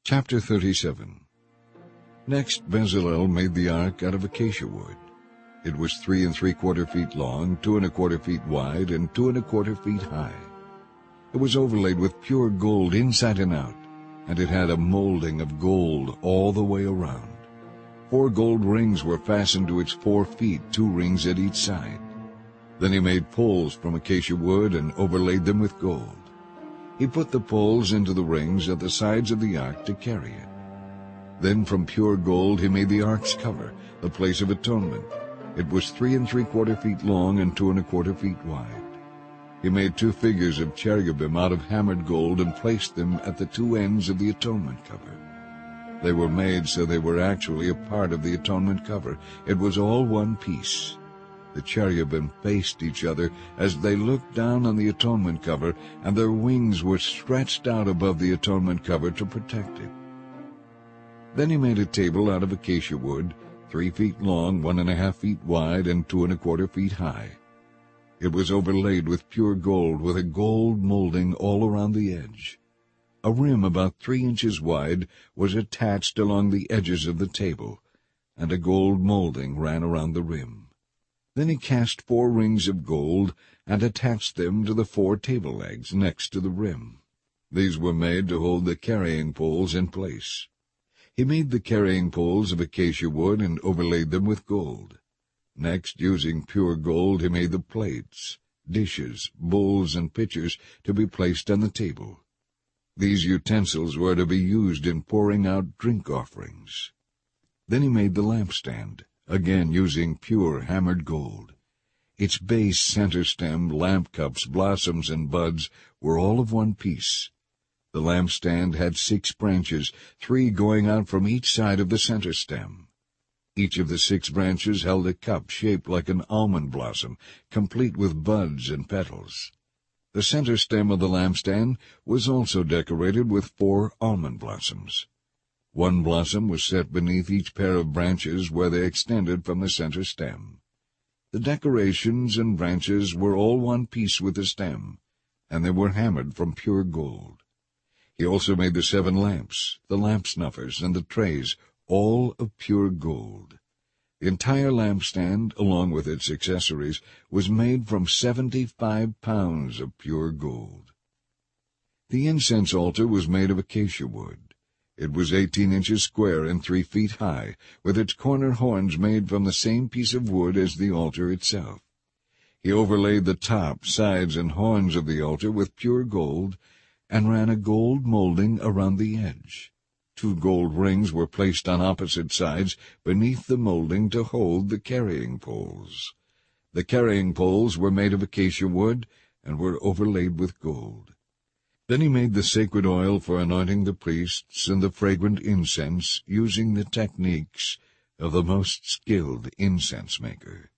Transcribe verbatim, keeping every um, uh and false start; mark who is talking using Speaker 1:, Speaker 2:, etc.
Speaker 1: Chapter thirty-seven. Next Bezalel made the ark out of acacia wood. It was three and three-quarter feet long, two and a quarter feet wide, and two and a quarter feet high. It was overlaid with pure gold inside and out, and it had a molding of gold all the way around. Four gold rings were fastened to its four feet, two rings at each side. Then he made poles from acacia wood and overlaid them with gold. He put the poles into the rings at the sides of the ark to carry it. Then from pure gold he made the ark's cover, the place of atonement. It was three and three-quarter feet long and two and a quarter feet wide. He made two figures of cherubim out of hammered gold and placed them at the two ends of the atonement cover. They were made so they were actually a part of the atonement cover. It was all one piece. The cherubim faced each other as they looked down on the atonement cover, and their wings were stretched out above the atonement cover to protect it. Then he made a table out of acacia wood, three feet long, one and a half feet wide, and two and a quarter feet high. It was overlaid with pure gold, with a gold molding all around the edge. A rim about three inches wide was attached along the edges of the table, and a gold molding ran around the rim. Then he cast four rings of gold and attached them to the four table legs next to the rim. These were made to hold the carrying poles in place. He made the carrying poles of acacia wood and overlaid them with gold. Next, using pure gold, he made the plates, dishes, bowls, and pitchers to be placed on the table. These utensils were to be used in pouring out drink offerings. Then he made the lampstand, again using pure hammered gold. Its base, center stem, lamp cups, blossoms, and buds were all of one piece. The lampstand had six branches, three going out from each side of the center stem. Each of the six branches held a cup shaped like an almond blossom, complete with buds and petals. The center stem of the lampstand was also decorated with four almond blossoms. One blossom was set beneath each pair of branches where they extended from the center stem. The decorations and branches were all one piece with the stem, and they were hammered from pure gold. He also made the seven lamps, the lamp snuffers, and the trays, all of pure gold. The entire lampstand, along with its accessories, was made from seventy-five pounds of pure gold. The incense altar was made of acacia wood. It was eighteen inches square and three feet high, with its corner horns made from the same piece of wood as the altar itself. He overlaid the top, sides, and horns of the altar with pure gold, and ran a gold molding around the edge. Two gold rings were placed on opposite sides beneath the molding to hold the carrying poles. The carrying poles were made of acacia wood and were overlaid with gold. Then he made the sacred oil for anointing the priests and the fragrant incense, using the techniques of the most skilled incense maker.